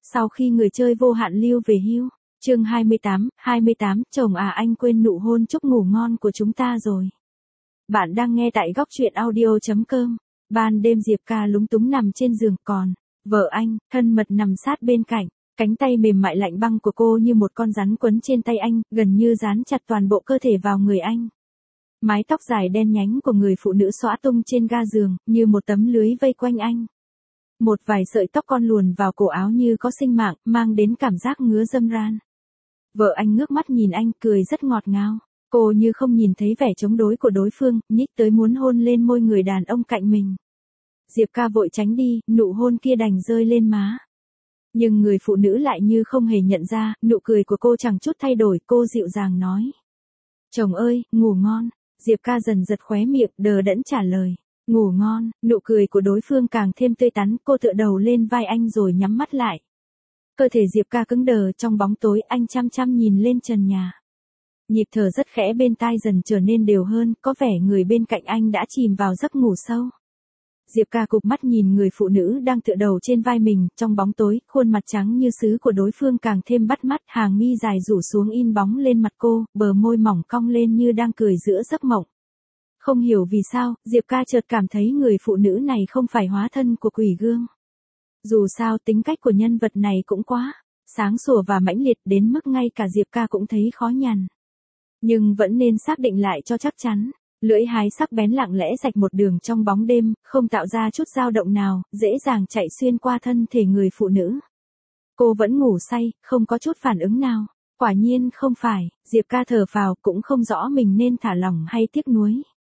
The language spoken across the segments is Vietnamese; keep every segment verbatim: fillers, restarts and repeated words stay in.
Sau khi người chơi vô hạn lưu về hưu. Chương hai mươi tám, hai mươi tám, chồng à anh quên nụ hôn chúc ngủ ngon của chúng ta rồi. Bạn đang nghe tại góc truyện audio chấm com. Ban đêm Diệp Ca lúng túng nằm trên giường, còn vợ anh thân mật nằm sát bên cạnh. Cánh tay mềm mại lạnh băng của cô như một con rắn quấn trên tay anh, gần như dán chặt toàn bộ cơ thể vào người anh. Mái tóc dài đen nhánh của người phụ nữ xõa tung trên ga giường, như một tấm lưới vây quanh anh. Một vài sợi tóc con luồn vào cổ áo như có sinh mạng, mang đến cảm giác ngứa dâm ran. Vợ anh ngước mắt nhìn anh, cười rất ngọt ngào. Cô như không nhìn thấy vẻ chống đối của đối phương, nhích tới muốn hôn lên môi người đàn ông cạnh mình. Diệp Ca vội tránh đi, nụ hôn kia đành rơi lên má. Nhưng người phụ nữ lại như không hề nhận ra, nụ cười của cô chẳng chút thay đổi, cô dịu dàng nói. Chồng ơi, ngủ ngon. Diệp Ca dần giật khóe miệng, đờ đẫn trả lời. Ngủ ngon, nụ cười của đối phương càng thêm tươi tắn, cô tựa đầu lên vai anh rồi nhắm mắt lại. Cơ thể Diệp Ca cứng đờ trong bóng tối, anh chăm chăm nhìn lên trần nhà. Nhịp thở rất khẽ bên tai dần trở nên đều hơn, có vẻ người bên cạnh anh đã chìm vào giấc ngủ sâu. Diệp Ca cụp mắt nhìn người phụ nữ đang tựa đầu trên vai mình, trong bóng tối, khuôn mặt trắng như sứ của đối phương càng thêm bắt mắt, hàng mi dài rủ xuống in bóng lên mặt cô, bờ môi mỏng cong lên như đang cười giữa giấc mộng. Không hiểu vì sao, Diệp Ca chợt cảm thấy người phụ nữ này không phải hóa thân của quỷ gương. Dù sao tính cách của nhân vật này cũng quá sáng sủa và mãnh liệt đến mức ngay cả Diệp Ca cũng thấy khó nhằn. Nhưng vẫn nên xác định lại cho chắc chắn. Lưỡi hái sắc bén lặng lẽ rạch một đường trong bóng đêm, không tạo ra chút dao động nào, dễ dàng chạy xuyên qua thân thể người phụ nữ. Cô vẫn ngủ say, không có chút phản ứng nào. Quả nhiên không phải, Diệp Ca thở phào, cũng không rõ mình nên thả lỏng hay tiếc nuối.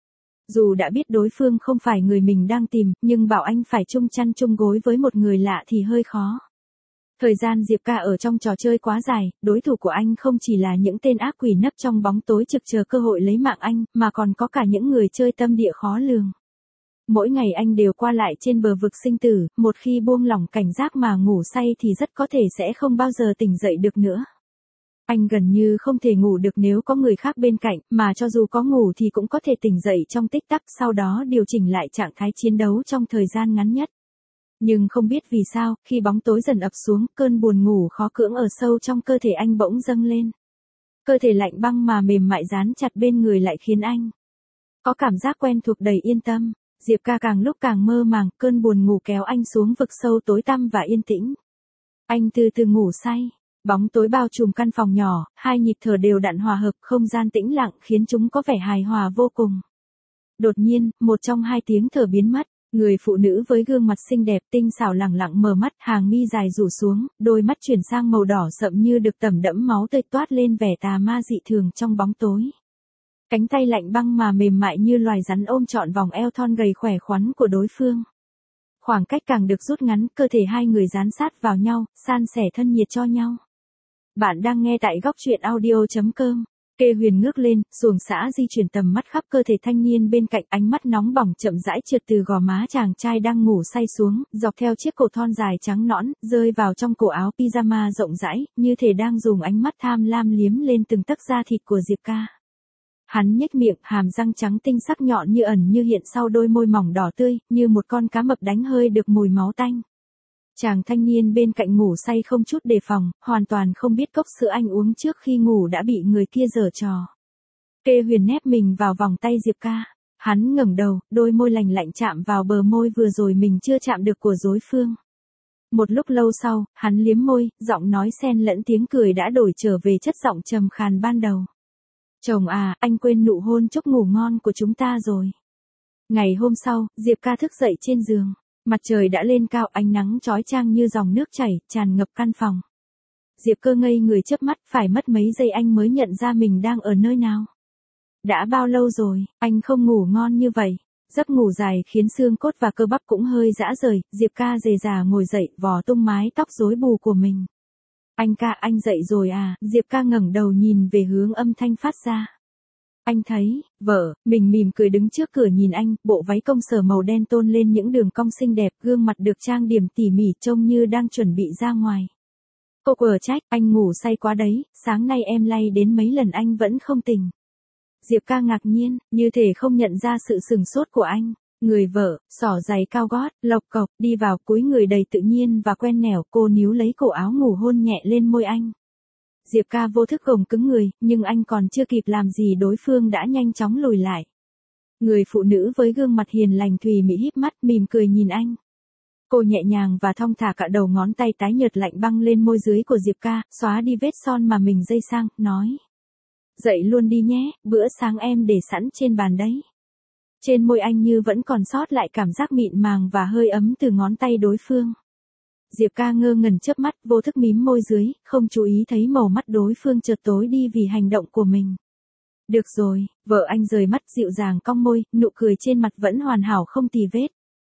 Dù đã biết đối phương không phải người mình đang tìm, nhưng bảo anh phải chung chăn chung gối với một người lạ thì hơi khó. Thời gian Diệp Ca ở trong trò chơi quá dài, đối thủ của anh không chỉ là những tên ác quỷ nấp trong bóng tối trực chờ cơ hội lấy mạng anh, mà còn có cả những người chơi tâm địa khó lường. Mỗi ngày anh đều qua lại trên bờ vực sinh tử, một khi buông lỏng cảnh giác mà ngủ say thì rất có thể sẽ không bao giờ tỉnh dậy được nữa. Anh gần như không thể ngủ được nếu có người khác bên cạnh, mà cho dù có ngủ thì cũng có thể tỉnh dậy trong tích tắc, sau đó điều chỉnh lại trạng thái chiến đấu trong thời gian ngắn nhất. Nhưng không biết vì sao, khi bóng tối dần ập xuống, cơn buồn ngủ khó cưỡng ở sâu trong cơ thể anh bỗng dâng lên. Cơ thể lạnh băng mà mềm mại dán chặt bên người lại khiến anh có cảm giác quen thuộc đầy yên tâm. Diệp Ca càng lúc càng mơ màng, cơn buồn ngủ kéo anh xuống vực sâu tối tăm và yên tĩnh. Anh từ từ ngủ say. Bóng tối bao trùm căn phòng nhỏ, hai nhịp thở đều đặn hòa hợp, không gian tĩnh lặng khiến chúng có vẻ hài hòa vô cùng. Đột nhiên, một trong hai tiếng thở biến mất. Người phụ nữ với gương mặt xinh đẹp tinh xảo lẳng lặng mở mắt, hàng mi dài rủ xuống, đôi mắt chuyển sang màu đỏ sậm như được tẩm đẫm máu tươi, toát lên vẻ tà ma dị thường trong bóng tối. Cánh tay lạnh băng mà mềm mại như loài rắn ôm trọn vòng eo thon gầy khỏe khoắn của đối phương. Khoảng cách càng được rút ngắn, cơ thể hai người dán sát vào nhau, san sẻ thân nhiệt cho nhau. Bạn đang nghe tại góc truyện audio chấm com. Kê Huyền ngước lên, xuồng xã di chuyển tầm mắt khắp cơ thể thanh niên bên cạnh, ánh mắt nóng bỏng chậm rãi trượt từ gò má chàng trai đang ngủ say xuống, dọc theo chiếc cổ thon dài trắng nõn, rơi vào trong cổ áo pyjama rộng rãi, như thể đang dùng ánh mắt tham lam liếm lên từng tấc da thịt của Diệp Ca. Hắn nhếch miệng, hàm răng trắng tinh sắc nhọn như ẩn như hiện sau đôi môi mỏng đỏ tươi, như một con cá mập đánh hơi được mùi máu tanh. Chàng thanh niên bên cạnh ngủ say không chút đề phòng, hoàn toàn không biết cốc sữa anh uống trước khi ngủ đã bị người kia giở trò. Kê Huyền nép mình vào vòng tay Diệp Ca. Hắn ngẩng đầu, đôi môi lành lạnh chạm vào bờ môi vừa rồi mình chưa chạm được của đối phương. Một lúc lâu sau, hắn liếm môi, giọng nói xen lẫn tiếng cười đã đổi trở về chất giọng trầm khàn ban đầu. Chồng à, anh quên nụ hôn chúc ngủ ngon của chúng ta rồi. Ngày hôm sau, Diệp Ca thức dậy trên giường. Mặt trời đã lên cao, ánh nắng chói chang như dòng nước chảy, tràn ngập căn phòng. Diệp Cơ ngây người chớp mắt, phải mất mấy giây anh mới nhận ra mình đang ở nơi nào. Đã bao lâu rồi, anh không ngủ ngon như vậy. Giấc ngủ dài khiến xương cốt và cơ bắp cũng hơi rã rời, Diệp Ca dề dà ngồi dậy, vò tung mái tóc rối bù của mình. Anh ca, anh dậy rồi à? Diệp Ca ngẩng đầu nhìn về hướng âm thanh phát ra. Anh thấy, vợ, mình mỉm cười đứng trước cửa nhìn anh, bộ váy công sở màu đen tôn lên những đường cong xinh đẹp, gương mặt được trang điểm tỉ mỉ trông như đang chuẩn bị ra ngoài. Cô quờ trách, anh ngủ say quá đấy, sáng nay em lay đến mấy lần anh vẫn không tỉnh. Diệp Ca ngạc nhiên, như thể không nhận ra sự sừng sốt của anh. Người vợ, xỏ giày cao gót, lộc cộc, đi vào, cúi người đầy tự nhiên và quen nẻo, cô níu lấy cổ áo ngủ hôn nhẹ lên môi anh. Diệp Ca vô thức gồng cứng người, nhưng anh còn chưa kịp làm gì đối phương đã nhanh chóng lùi lại. Người phụ nữ với gương mặt hiền lành thùy mị híp mắt mỉm cười nhìn anh. Cô nhẹ nhàng và thong thả cả đầu ngón tay tái nhợt lạnh băng lên môi dưới của Diệp Ca, xóa đi vết son mà mình dây sang, nói. Dậy luôn đi nhé, bữa sáng em để sẵn trên bàn đấy. Trên môi anh như vẫn còn sót lại cảm giác mịn màng và hơi ấm từ ngón tay đối phương. Diệp Ca ngơ ngẩn chớp mắt, vô thức mím môi dưới, không chú ý thấy màu mắt đối phương chợt tối đi vì hành động của mình. Được rồi, vợ anh rời mắt dịu dàng cong môi, nụ cười trên mặt vẫn hoàn hảo không tì vết.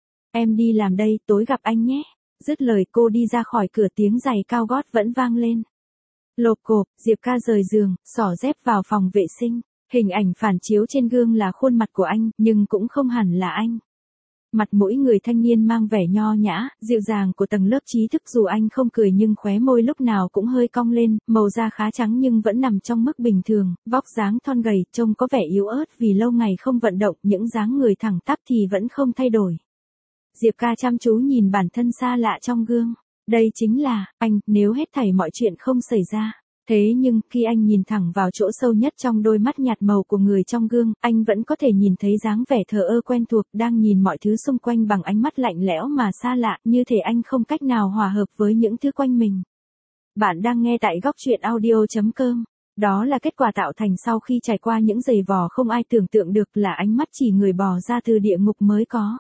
Em đi làm đây, tối gặp anh nhé. Dứt lời cô đi ra khỏi cửa, tiếng giày cao gót vẫn vang lên. Lộp cộp, Diệp Ca rời giường, xỏ dép vào phòng vệ sinh. Hình ảnh phản chiếu trên gương là khuôn mặt của anh, nhưng cũng không hẳn là anh. Mặt mỗi người thanh niên mang vẻ nho nhã, dịu dàng của tầng lớp trí thức, dù anh không cười nhưng khóe môi lúc nào cũng hơi cong lên, màu da khá trắng nhưng vẫn nằm trong mức bình thường, vóc dáng thon gầy, trông có vẻ yếu ớt vì lâu ngày không vận động, những dáng người thẳng tắp thì vẫn không thay đổi. Diệp Ca chăm chú nhìn bản thân xa lạ trong gương. Đây chính là anh, nếu hết thảy mọi chuyện không xảy ra. Thế nhưng, khi anh nhìn thẳng vào chỗ sâu nhất trong đôi mắt nhạt màu của người trong gương, anh vẫn có thể nhìn thấy dáng vẻ thờ ơ quen thuộc, đang nhìn mọi thứ xung quanh bằng ánh mắt lạnh lẽo mà xa lạ, như thể anh không cách nào hòa hợp với những thứ quanh mình. Bạn đang nghe tại góc truyện audio chấm com. Đó là kết quả tạo thành sau khi trải qua những giày vò không ai tưởng tượng được, là ánh mắt chỉ người bò ra từ địa ngục mới có.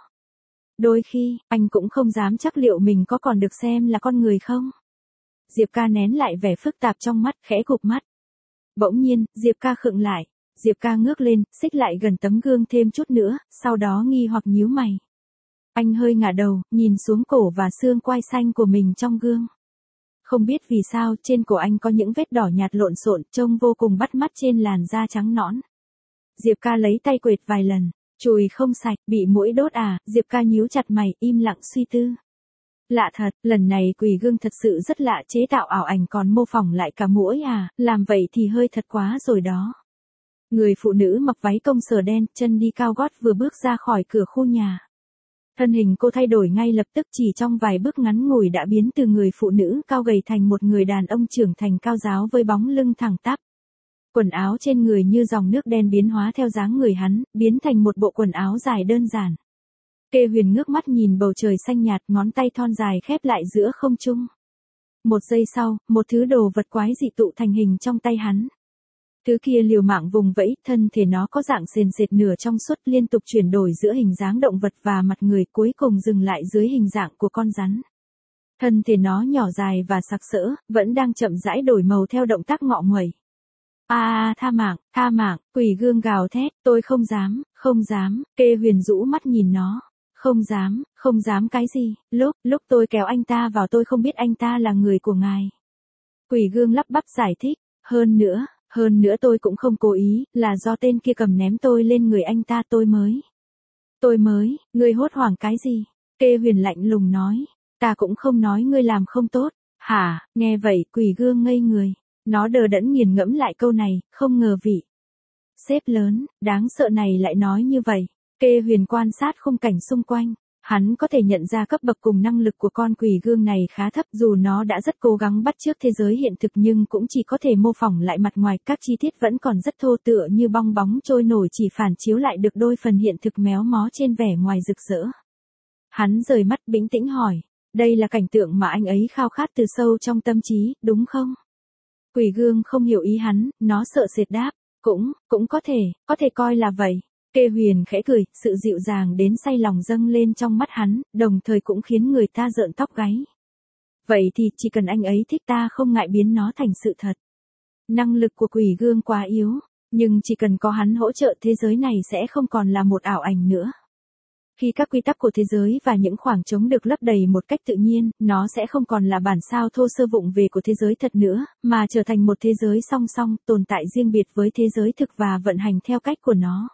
Đôi khi, anh cũng không dám chắc liệu mình có còn được xem là con người không. Diệp Ca nén lại vẻ phức tạp trong mắt, khẽ cụp mắt. Bỗng nhiên, Diệp Ca khựng lại. Diệp Ca ngước lên, xích lại gần tấm gương thêm chút nữa, sau đó nghi hoặc nhíu mày. Anh hơi ngả đầu, nhìn xuống cổ và xương quai xanh của mình trong gương. Không biết vì sao, trên cổ anh có những vết đỏ nhạt lộn xộn, trông vô cùng bắt mắt trên làn da trắng nõn. Diệp Ca lấy tay quệt vài lần. Chùi không sạch, bị muỗi đốt à, Diệp Ca nhíu chặt mày, im lặng suy tư. Lạ thật, lần này quỷ gương thật sự rất lạ, chế tạo ảo ảnh còn mô phỏng lại cả muỗi à, làm vậy thì hơi thật quá rồi đó. Người phụ nữ mặc váy công sở đen, chân đi cao gót vừa bước ra khỏi cửa khu nhà. Thân hình cô thay đổi ngay lập tức, chỉ trong vài bước ngắn ngủi đã biến từ người phụ nữ cao gầy thành một người đàn ông trưởng thành cao ráo với bóng lưng thẳng tắp. Quần áo trên người như dòng nước đen biến hóa theo dáng người hắn, biến thành một bộ quần áo dài đơn giản. Kê Huyền ngước mắt nhìn bầu trời xanh nhạt, ngón tay thon dài khép lại giữa không trung. Một giây sau, một thứ đồ vật quái dị tụ thành hình trong tay hắn. Thứ kia liều mạng vùng vẫy, thân thể nó có dạng sền sệt nửa trong suốt, liên tục chuyển đổi giữa hình dáng động vật và mặt người, cuối cùng dừng lại dưới hình dạng của con rắn. Thân thể nó nhỏ dài và sặc sỡ, vẫn đang chậm rãi đổi màu theo động tác ngọ nguậy. A à, tha mạng, tha mạng, quỷ gương gào thét, tôi không dám, không dám, Kê Huyền rũ mắt nhìn nó. Không dám, không dám cái gì, lúc, lúc tôi kéo anh ta vào tôi không biết anh ta là người của ngài. Quỷ gương lắp bắp giải thích, hơn nữa, hơn nữa tôi cũng không cố ý, là do tên kia cầm ném tôi lên người anh ta tôi mới. Tôi mới, ngươi hốt hoảng cái gì? Kê Huyền lạnh lùng nói, ta cũng không nói ngươi làm không tốt, hả, nghe vậy quỷ gương ngây người. Nó đờ đẫn nghiền ngẫm lại câu này, không ngờ vị sếp lớn, đáng sợ này lại nói như vậy. Kê Huyền quan sát khung cảnh xung quanh. Hắn có thể nhận ra cấp bậc cùng năng lực của con quỷ gương này khá thấp, dù nó đã rất cố gắng bắt chước thế giới hiện thực nhưng cũng chỉ có thể mô phỏng lại mặt ngoài, các chi tiết vẫn còn rất thô tựa như bong bóng trôi nổi, chỉ phản chiếu lại được đôi phần hiện thực méo mó trên vẻ ngoài rực rỡ. Hắn rời mắt bình tĩnh hỏi, đây là cảnh tượng mà anh ấy khao khát từ sâu trong tâm trí, đúng không? Quỷ gương không hiểu ý hắn, nó sợ sệt đáp, cũng, cũng có thể, có thể coi là vậy. Kê Huyền khẽ cười, sự dịu dàng đến say lòng dâng lên trong mắt hắn, đồng thời cũng khiến người ta rợn tóc gáy. Vậy thì chỉ cần anh ấy thích ta không ngại biến nó thành sự thật. Năng lực của quỷ gương quá yếu, nhưng chỉ cần có hắn hỗ trợ thế giới này sẽ không còn là một ảo ảnh nữa. Khi các quy tắc của thế giới và những khoảng trống được lấp đầy một cách tự nhiên, nó sẽ không còn là bản sao thô sơ vụng về của thế giới thật nữa, mà trở thành một thế giới song song, tồn tại riêng biệt với thế giới thực và vận hành theo cách của nó.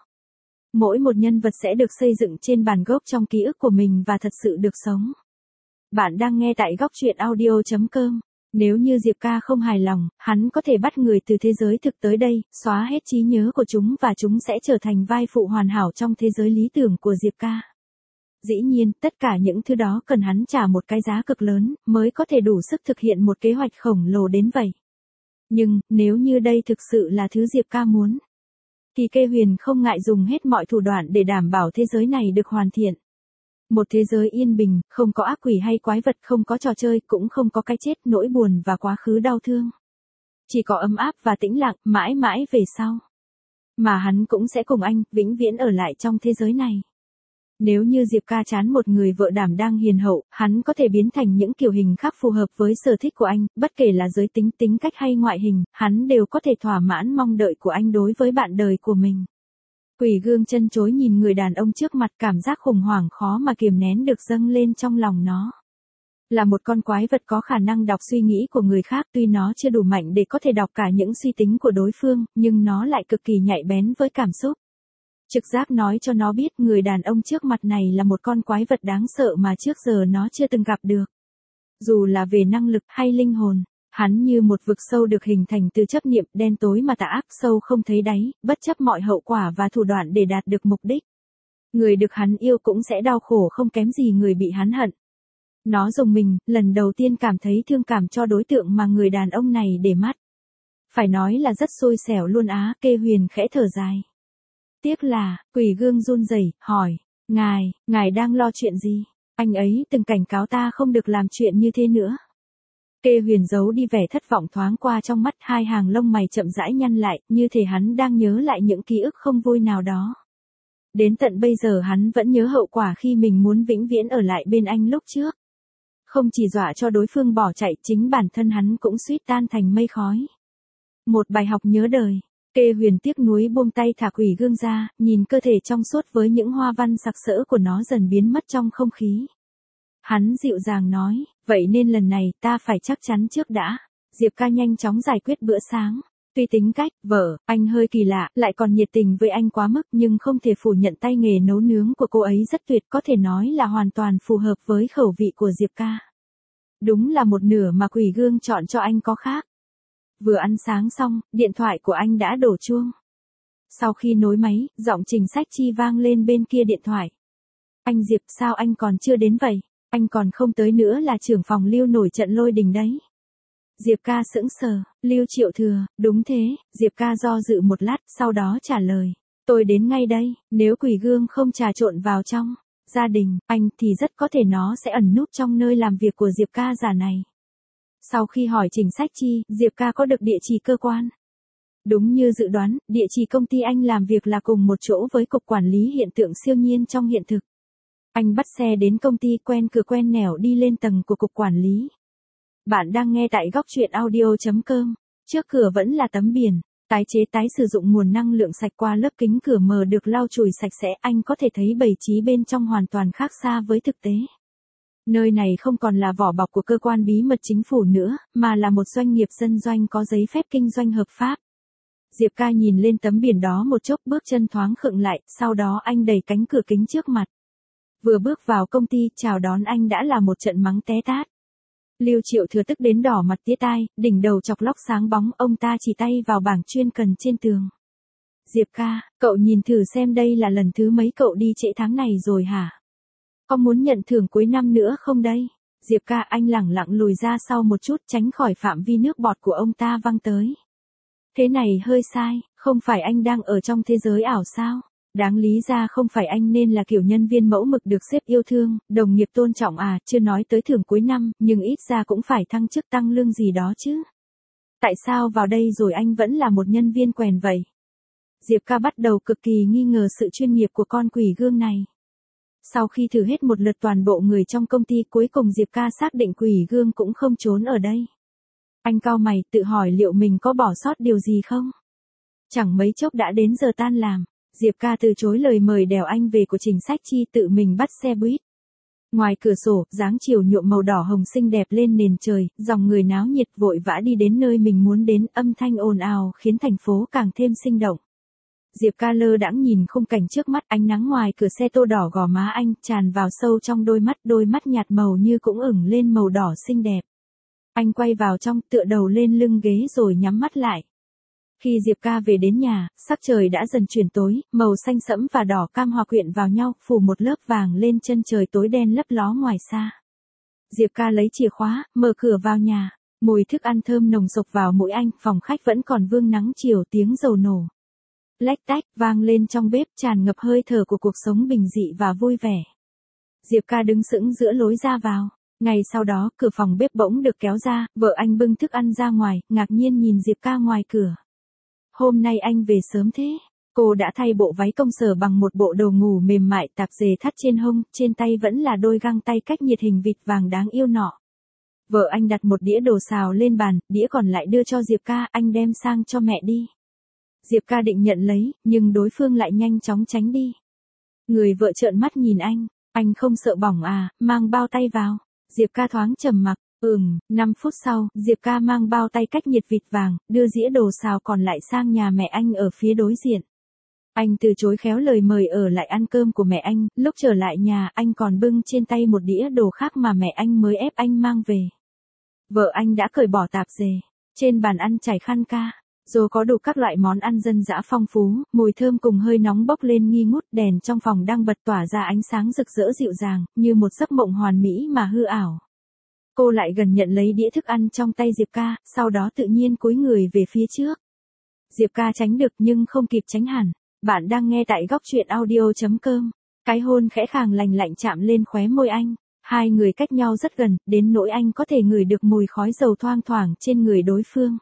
Mỗi một nhân vật sẽ được xây dựng trên bản gốc trong ký ức của mình và thật sự được sống. Bạn đang nghe tại góc truyện audio chấm com. Nếu như Diệp Ca không hài lòng, hắn có thể bắt người từ thế giới thực tới đây, xóa hết trí nhớ của chúng và chúng sẽ trở thành vai phụ hoàn hảo trong thế giới lý tưởng của Diệp Ca. Dĩ nhiên, tất cả những thứ đó cần hắn trả một cái giá cực lớn, mới có thể đủ sức thực hiện một kế hoạch khổng lồ đến vậy. Nhưng, nếu như đây thực sự là thứ Diệp ca muốn, thì Kê Huyền không ngại dùng hết mọi thủ đoạn để đảm bảo thế giới này được hoàn thiện. Một thế giới yên bình, không có ác quỷ hay quái vật, không có trò chơi, cũng không có cái chết, nỗi buồn và quá khứ đau thương. Chỉ có ấm áp và tĩnh lặng, mãi mãi về sau. Mà hắn cũng sẽ cùng anh, vĩnh viễn ở lại trong thế giới này. Nếu như Diệp ca chán một người vợ đảm đang hiền hậu, hắn có thể biến thành những kiểu hình khác phù hợp với sở thích của anh, bất kể là giới tính, tính cách hay ngoại hình, hắn đều có thể thỏa mãn mong đợi của anh đối với bạn đời của mình. Quỷ gương chân chối nhìn người đàn ông trước mặt, cảm giác khủng hoảng khó mà kiềm nén được dâng lên trong lòng nó. Là một con quái vật có khả năng đọc suy nghĩ của người khác, tuy nó chưa đủ mạnh để có thể đọc cả những suy tính của đối phương, nhưng nó lại cực kỳ nhạy bén với cảm xúc. Trực giác nói cho nó biết người đàn ông trước mặt này là một con quái vật đáng sợ mà trước giờ nó chưa từng gặp được. Dù là về năng lực hay linh hồn, hắn như một vực sâu được hình thành từ chấp niệm, đen tối mà tà ác, sâu không thấy đáy, bất chấp mọi hậu quả và thủ đoạn để đạt được mục đích. Người được hắn yêu cũng sẽ đau khổ không kém gì người bị hắn hận. Nó rùng mình, lần đầu tiên cảm thấy thương cảm cho đối tượng mà người đàn ông này để mắt. Phải nói là rất xui xẻo luôn á, Kê Huyền khẽ thở dài. Tiếc là, quỷ gương run rẩy hỏi, ngài, ngài đang lo chuyện gì? Anh ấy từng cảnh cáo ta không được làm chuyện như thế nữa. Kê Huyền giấu đi vẻ thất vọng thoáng qua trong mắt, hai hàng lông mày chậm rãi nhăn lại, như thể hắn đang nhớ lại những ký ức không vui nào đó. Đến tận bây giờ hắn vẫn nhớ hậu quả khi mình muốn vĩnh viễn ở lại bên anh lúc trước. Không chỉ dọa cho đối phương bỏ chạy, chính bản thân hắn cũng suýt tan thành mây khói. Một bài học nhớ đời. Kê Huyền tiếc nuối buông tay thả quỷ gương ra, nhìn cơ thể trong suốt với những hoa văn sặc sỡ của nó dần biến mất trong không khí. Hắn dịu dàng nói, vậy nên lần này ta phải chắc chắn trước đã. Diệp ca nhanh chóng giải quyết bữa sáng. Tuy tính cách, vợ, anh hơi kỳ lạ, lại còn nhiệt tình với anh quá mức, nhưng không thể phủ nhận tay nghề nấu nướng của cô ấy rất tuyệt, có thể nói là hoàn toàn phù hợp với khẩu vị của Diệp ca. Đúng là một nửa mà quỷ gương chọn cho anh có khác. Vừa ăn sáng xong, điện thoại của anh đã đổ chuông. Sau khi nối máy, giọng Trình Sách Chi vang lên bên kia điện thoại. Anh Diệp, sao anh còn chưa đến vậy? Anh còn không tới nữa là trưởng phòng Lưu nổi trận lôi đình đấy. Diệp ca sững sờ, Lưu Triệu Thừa, đúng thế, Diệp ca do dự một lát, sau đó trả lời. Tôi đến ngay đây, nếu quỷ gương không trà trộn vào trong gia đình, anh thì rất có thể nó sẽ ẩn núp trong nơi làm việc của Diệp ca già này. Sau khi hỏi Trình Sách Chi, Diệp ca có được địa chỉ cơ quan. Đúng như dự đoán, địa chỉ công ty anh làm việc là cùng một chỗ với Cục Quản lý Hiện tượng Siêu nhiên trong hiện thực. Anh bắt xe đến công ty, quen cửa quen nẻo đi lên tầng của Cục Quản lý. Bạn đang nghe tại góc truyện audio chấm com. Trước cửa vẫn là tấm biển, tái chế tái sử dụng nguồn năng lượng sạch, qua lớp kính cửa mờ được lau chùi sạch sẽ, anh có thể thấy bày trí bên trong hoàn toàn khác xa với thực tế. Nơi này không còn là vỏ bọc của cơ quan bí mật chính phủ nữa, mà là một doanh nghiệp dân doanh có giấy phép kinh doanh hợp pháp. Diệp ca nhìn lên tấm biển đó một chốc, bước chân thoáng khựng lại, sau đó anh đẩy cánh cửa kính trước mặt. Vừa bước vào công ty, chào đón anh đã là một trận mắng té tát. Lưu Triệu Thừa tức đến đỏ mặt tía tai, đỉnh đầu chọc lóc sáng bóng, ông ta chỉ tay vào bảng chuyên cần trên tường. Diệp ca, cậu nhìn thử xem đây là lần thứ mấy cậu đi trễ tháng này rồi hả? Có muốn nhận thưởng cuối năm nữa không đây? Diệp ca, anh lẳng lặng lùi ra sau một chút, tránh khỏi phạm vi nước bọt của ông ta văng tới. Thế này hơi sai, không phải anh đang ở trong thế giới ảo sao? Đáng lý ra không phải anh nên là kiểu nhân viên mẫu mực được sếp yêu thương, đồng nghiệp tôn trọng à, chưa nói tới thưởng cuối năm, nhưng ít ra cũng phải thăng chức tăng lương gì đó chứ. Tại sao vào đây rồi anh vẫn là một nhân viên quèn vậy? Diệp ca bắt đầu cực kỳ nghi ngờ sự chuyên nghiệp của con quỷ gương này. Sau khi thử hết một lượt toàn bộ người trong công ty, cuối cùng Diệp ca xác định quỷ gương cũng không trốn ở đây. Anh cau mày, tự hỏi liệu mình có bỏ sót điều gì không? Chẳng mấy chốc đã đến giờ tan làm. Diệp ca từ chối lời mời đèo anh về của Trình Sách Chi, tự mình bắt xe buýt. Ngoài cửa sổ, dáng chiều nhuộm màu đỏ hồng xinh đẹp lên nền trời, dòng người náo nhiệt vội vã đi đến nơi mình muốn đến, âm thanh ồn ào khiến thành phố càng thêm sinh động. Diệp ca lơ đãng nhìn khung cảnh trước mắt, ánh nắng ngoài cửa xe tô đỏ gò má anh, tràn vào sâu trong đôi mắt, đôi mắt nhạt màu như cũng ửng lên màu đỏ xinh đẹp. Anh quay vào trong, tựa đầu lên lưng ghế rồi nhắm mắt lại. Khi Diệp Ca về đến nhà, sắc trời đã dần chuyển tối, màu xanh sẫm và đỏ cam hòa quyện vào nhau, phủ một lớp vàng lên chân trời tối đen lấp ló ngoài xa. Diệp Ca lấy chìa khóa, mở cửa vào nhà. Mùi thức ăn thơm nồng sộc vào mũi anh, phòng khách vẫn còn vương nắng chiều, tiếng dầu nổ lách tách vang lên trong bếp, tràn ngập hơi thở của cuộc sống bình dị và vui vẻ. Diệp Ca đứng sững giữa lối ra vào. Ngày sau đó, cửa phòng bếp bỗng được kéo ra, vợ anh bưng thức ăn ra ngoài, ngạc nhiên nhìn Diệp Ca ngoài cửa. Hôm nay anh về sớm thế. Cô đã thay bộ váy công sở bằng một bộ đồ ngủ mềm mại, tạp dề thắt trên hông, trên tay vẫn là đôi găng tay cách nhiệt hình vịt vàng đáng yêu nọ. Vợ anh đặt một đĩa đồ xào lên bàn, đĩa còn lại đưa cho Diệp Ca, anh đem sang cho mẹ đi. Diệp Ca định nhận lấy, nhưng đối phương lại nhanh chóng tránh đi. Người vợ trợn mắt nhìn anh, anh không sợ bỏng à, mang bao tay vào. Diệp Ca thoáng trầm mặc, ừm, năm phút sau, Diệp Ca mang bao tay cách nhiệt vịt vàng, đưa dĩa đồ xào còn lại sang nhà mẹ anh ở phía đối diện. Anh từ chối khéo lời mời ở lại ăn cơm của mẹ anh, lúc trở lại nhà anh còn bưng trên tay một đĩa đồ khác mà mẹ anh mới ép anh mang về. Vợ anh đã cởi bỏ tạp dề, trên bàn ăn trải khăn ca, rồi có đủ các loại món ăn dân dã phong phú, mùi thơm cùng hơi nóng bốc lên nghi ngút, đèn trong phòng đang bật tỏa ra ánh sáng rực rỡ dịu dàng, như một giấc mộng hoàn mỹ mà hư ảo. Cô lại gần nhận lấy đĩa thức ăn trong tay Diệp Ca, sau đó tự nhiên cúi người về phía trước. Diệp Ca tránh được nhưng không kịp tránh hẳn. Bạn đang nghe tại góc truyện audio chấm com. Cái hôn khẽ khàng lành lạnh chạm lên khóe môi anh. Hai người cách nhau rất gần, đến nỗi anh có thể ngửi được mùi khói dầu thoang thoảng trên người đối phương.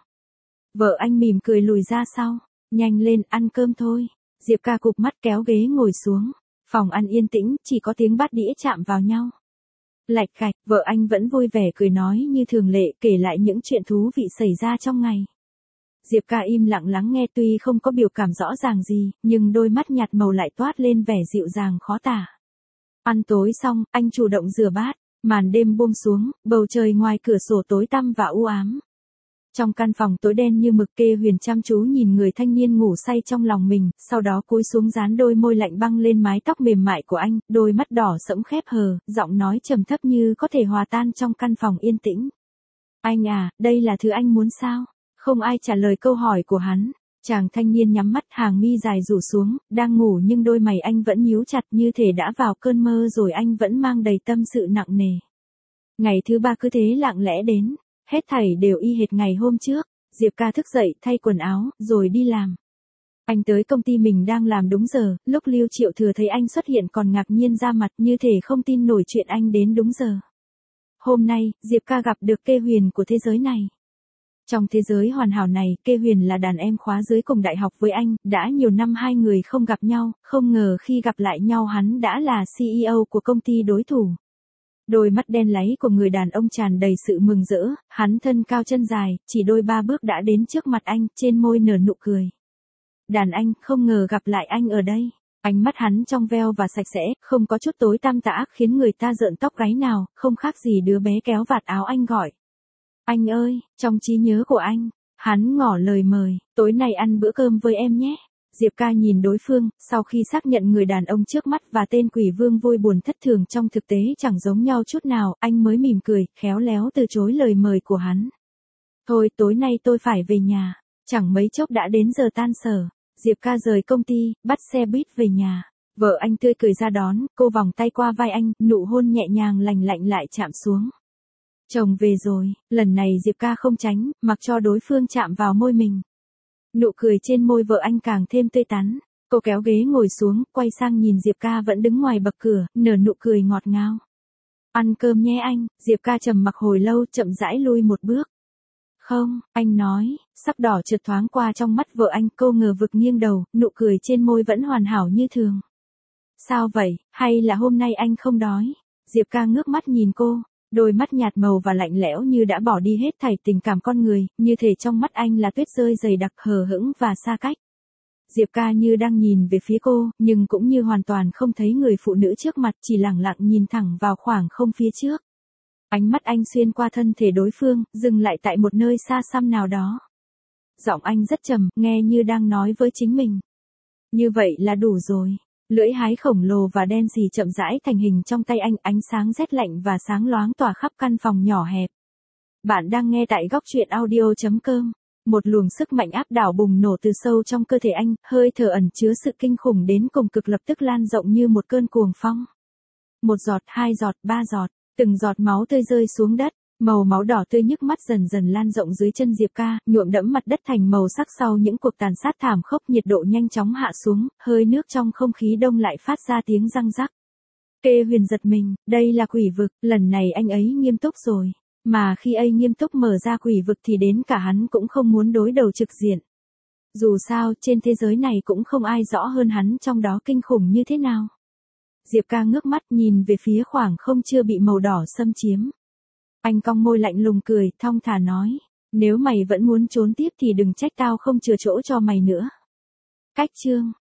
Vợ anh mỉm cười lùi ra sau. Nhanh lên, ăn cơm thôi. Diệp Ca cụp mắt kéo ghế ngồi xuống. Phòng ăn yên tĩnh, chỉ có tiếng bát đĩa chạm vào nhau. Lạch cạch, vợ anh vẫn vui vẻ cười nói như thường lệ, kể lại những chuyện thú vị xảy ra trong ngày. Diệp Ca im lặng lắng nghe, tuy không có biểu cảm rõ ràng gì, nhưng đôi mắt nhạt màu lại toát lên vẻ dịu dàng khó tả. Ăn tối xong, anh chủ động rửa bát, màn đêm buông xuống, bầu trời ngoài cửa sổ tối tăm và u ám. Trong căn phòng tối đen như mực, Kê Huyền chăm chú nhìn người thanh niên ngủ say trong lòng mình, sau đó cúi xuống dán đôi môi lạnh băng lên mái tóc mềm mại của anh, đôi mắt đỏ sẫm khép hờ, giọng nói trầm thấp như có thể hòa tan trong căn phòng yên tĩnh. Anh à, đây là thứ anh muốn sao? Không ai trả lời câu hỏi của hắn. Chàng thanh niên nhắm mắt, hàng mi dài rủ xuống, đang ngủ nhưng đôi mày anh vẫn nhíu chặt như thể đã vào cơn mơ rồi, anh vẫn mang đầy tâm sự nặng nề. Ngày thứ ba cứ thế lặng lẽ đến, hết thảy đều y hệt ngày hôm trước. Diệp Ca thức dậy, thay quần áo, rồi đi làm. Anh tới công ty mình đang làm đúng giờ, lúc Lưu Triệu Thừa thấy anh xuất hiện còn ngạc nhiên ra mặt như thể không tin nổi chuyện anh đến đúng giờ. Hôm nay, Diệp Ca gặp được Kê Huyền của thế giới này. Trong thế giới hoàn hảo này, Kê Huyền là đàn em khóa dưới cùng đại học với anh, đã nhiều năm hai người không gặp nhau, không ngờ khi gặp lại nhau hắn đã là xê e ô của công ty đối thủ. Đôi mắt đen láy của người đàn ông tràn đầy sự mừng rỡ, hắn thân cao chân dài, chỉ đôi ba bước đã đến trước mặt anh, trên môi nở nụ cười. Đàn anh, không ngờ gặp lại anh ở đây. Ánh mắt hắn trong veo và sạch sẽ, không có chút tối tăm tà ác khiến người ta rợn tóc gáy nào, không khác gì đứa bé kéo vạt áo anh gọi. Anh ơi, trong trí nhớ của anh, hắn ngỏ lời mời, tối nay ăn bữa cơm với em nhé. Diệp Ca nhìn đối phương, sau khi xác nhận người đàn ông trước mắt và tên quỷ vương vui buồn thất thường trong thực tế chẳng giống nhau chút nào, anh mới mỉm cười, khéo léo từ chối lời mời của hắn. Thôi, tối nay tôi phải về nhà, chẳng mấy chốc đã đến giờ tan sở. Diệp Ca rời công ty, bắt xe buýt về nhà. Vợ anh tươi cười ra đón, cô vòng tay qua vai anh, nụ hôn nhẹ nhàng lành lạnh lại chạm xuống. Chồng về rồi, lần này Diệp Ca không tránh, mặc cho đối phương chạm vào môi mình. Nụ cười trên môi vợ anh càng thêm tươi tắn. Cô kéo ghế ngồi xuống, quay sang nhìn Diệp Ca vẫn đứng ngoài bậc cửa, nở nụ cười ngọt ngào. Ăn cơm nhé anh. Diệp Ca trầm mặc hồi lâu, chậm rãi lui một bước. Không, anh nói, sắc đỏ chợt thoáng qua trong mắt vợ anh, cô ngờ vực nghiêng đầu, nụ cười trên môi vẫn hoàn hảo như thường. Sao vậy, hay là hôm nay anh không đói? Diệp Ca ngước mắt nhìn cô. Đôi mắt nhạt màu và lạnh lẽo như đã bỏ đi hết thảy tình cảm con người, như thể trong mắt anh là tuyết rơi dày đặc, hờ hững và xa cách. Diệp Ca như đang nhìn về phía cô, nhưng cũng như hoàn toàn không thấy người phụ nữ trước mặt, chỉ lẳng lặng nhìn thẳng vào khoảng không phía trước. Ánh mắt anh xuyên qua thân thể đối phương, dừng lại tại một nơi xa xăm nào đó. Giọng anh rất trầm, nghe như đang nói với chính mình. Như vậy là đủ rồi. Lưỡi hái khổng lồ và đen xì chậm rãi thành hình trong tay anh, ánh sáng rét lạnh và sáng loáng tỏa khắp căn phòng nhỏ hẹp. Bạn đang nghe tại góc truyện audio chấm com. Một luồng sức mạnh áp đảo bùng nổ từ sâu trong cơ thể anh, hơi thở ẩn chứa sự kinh khủng đến cùng cực lập tức lan rộng như một cơn cuồng phong. Một giọt, hai giọt, ba giọt, từng giọt máu tươi rơi xuống đất, màu máu đỏ tươi nhức mắt dần dần lan rộng dưới chân Diệp Ca, nhuộm đẫm mặt đất thành màu sắc sau những cuộc tàn sát thảm khốc, nhiệt độ nhanh chóng hạ xuống, hơi nước trong không khí đông lại phát ra tiếng răng rắc. Kê Huyền giật mình, đây là quỷ vực, lần này anh ấy nghiêm túc rồi. Mà khi ấy nghiêm túc mở ra quỷ vực thì đến cả hắn cũng không muốn đối đầu trực diện. Dù sao, trên thế giới này cũng không ai rõ hơn hắn trong đó kinh khủng như thế nào. Diệp Ca ngước mắt nhìn về phía khoảng không chưa bị màu đỏ xâm chiếm. Anh cong môi lạnh lùng cười, thong thả nói, nếu mày vẫn muốn trốn tiếp thì đừng trách tao không chừa chỗ cho mày nữa. Cách chương